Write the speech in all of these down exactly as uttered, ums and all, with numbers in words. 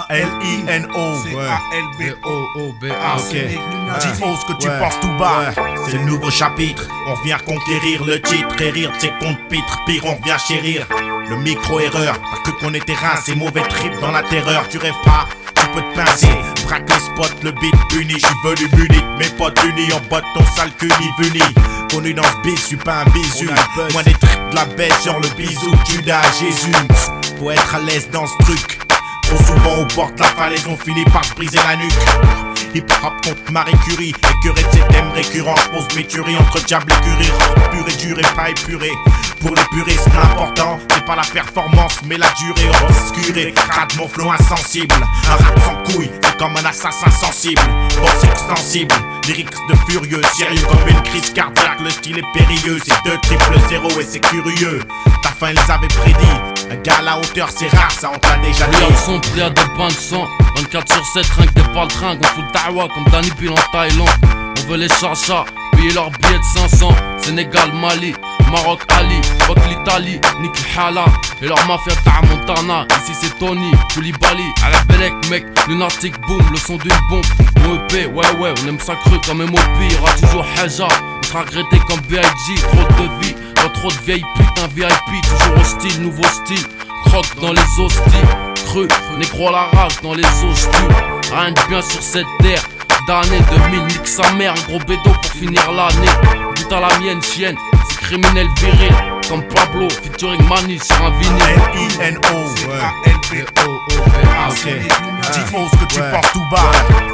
L I N O. C A L B O O B A. Ok. Dis-moi ce que tu penses tout bas. C'est le nouveau chapitre. On vient conquérir le titre et rire de ses comptes pitres. Pire, on vient chérir. Le micro-erreur. Pas que qu'on est terrain, c'est mauvais trip dans la terreur. Tu rêves pas, tu peux te pincer. Braque les spots, le beat puni. J'suis venu muni. Mes potes unis en botte, ton sale cul ni vuni. Connu dans ce beat, j'suis pas un bisu. Moi des tripes de la bête, genre le bisou. Judas à Jésus. Faut être à l'aise dans ce truc. Trop souvent on porte la falaise, on finit par se briser la nuque. Hip hop contre Marie Curie, écœuré de ces thèmes récurrents. J'pose mes tueries entre diable et curie. Pur et dur et pas épuré. Pour les puristes, l'important c'est pas la performance mais la durée obscurée. Crade mon flow insensible. Un rap sans couille, c'est comme un assassin sensible. Boss extensible, lyrics de furieux. Sérieux comme une crise cardiaque, le style est périlleux. C'est deux triple zéro et c'est curieux. Ta fin les avait prédit. Un gars à la hauteur c'est rare, ça on t'a déjà dit. Les gars sont pris à des bains de sang. vingt-quatre sur sept, rien que des paltringues. On fout le dawa comme Danny Bill en Thaïlande. On veut les chachas, payer leur billet de cinq cents. Sénégal, Mali, Maroc, Ali, fuck l'Italie, Nick Hala et leur mafia ta Montana. Ici c'est Tony, Koulibaly, à la Belek, mec, lunatic boom, le son d'une bombe. O E P, ouais ouais, on aime ça cru comme M O P. Y'aura toujours Haja, on sera regretté comme B I G. Trop de vie, pas trop de vieilles putes, un V I P, toujours hostile, nouveau style. Croque dans les hosties, cru, négro la rage dans les hosties. Rien de bien sur cette terre. D'année deux mille, nique sa mère, un gros bédo pour finir l'année. But à la mienne, chienne, c'est criminel viril. Comme Pablo, featuring Mani sur un vinyle. L I N O. C A L B O O B A. Dis-moi ce que tu penses tout bas.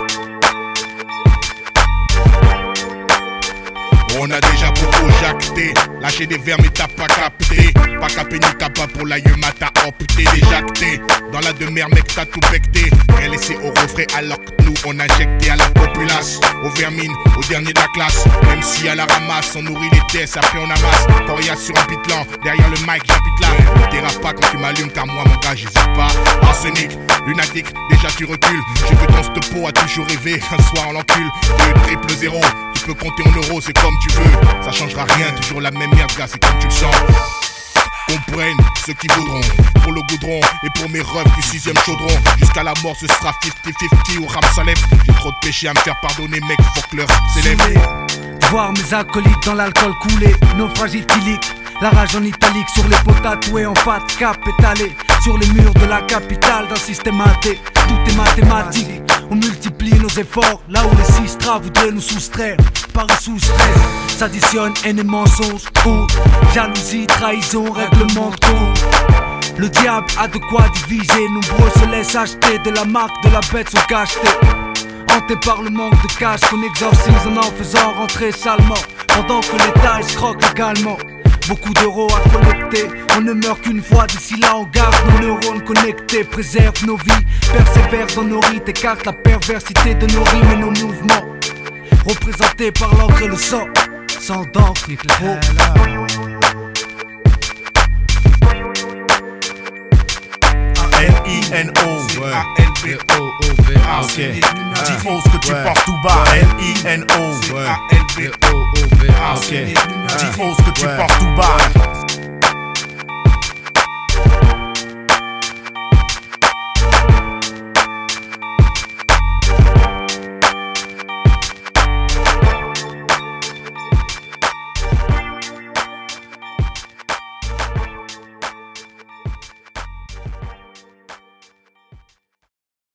On a déjà beaucoup jacté, lâché des verres mais t'as pas capté. Pas capé ni capa pour la yema, t'as opté déjacté. Dans la demeure mec t'as tout becté. Rien laissé au refrain alors que nous on injecté à la populace. Aux vermines, au dernier de la classe. Même si à la ramasse, on nourrit les tests, après on amasse. Coria sur un pitlan, derrière le mic j'habite là. Ne dérape pas quand tu m'allumes car moi mon gars j'hésite pas. Arsenic, lunatique, déjà tu recules. J'ai vu ton stepo a toujours rêvé qu'un soir on l'encule. Le triple zéro. Tu peux compter en euros, c'est comme tu veux. Ça changera rien, toujours la même merde, gars, c'est comme tu le sens. Comprennent ceux qui voudront. Pour le goudron et pour mes refs du sixième chaudron. Jusqu'à la mort, ce sera cinquante cinquante au rap ça lève. J'ai trop de péchés à me faire pardonner, mec, faut que leur rap s'élève. Voir mes acolytes dans l'alcool coulé, naufrage éthylique. La rage en italique sur les pots tatoués en fat cap étalé. Sur les murs de la capitale d'un système athée. Tout est mathématique. On multiplie nos efforts, là où les sistras voudraient nous soustraire. Paris sous stress, s'additionne haine et mensonge. Honte, jalousie, trahison, règlement de compte. Le diable a de quoi diviser. Nombreux se laissent acheter de la marque de la bête sont cachetés. Hantés par le manque de cash qu'on exorcise en en faisant rentrer salement. Pendant que l'État escroque également. Beaucoup d'euros à collecter, on ne meurt qu'une fois, d'ici là on garde nos neurones connectés. Préserve nos vies, persévère dans nos rites, écarte la perversité de nos rimes et nos mouvements. Représentés par l'encre et le sang, sans d'encre ni trop. L I N O. C A L B O O B A. Dis-moi ce que tu penses tout bas. L I N O. C A L B O O B A. Dis-moi ce que tu penses tout bas.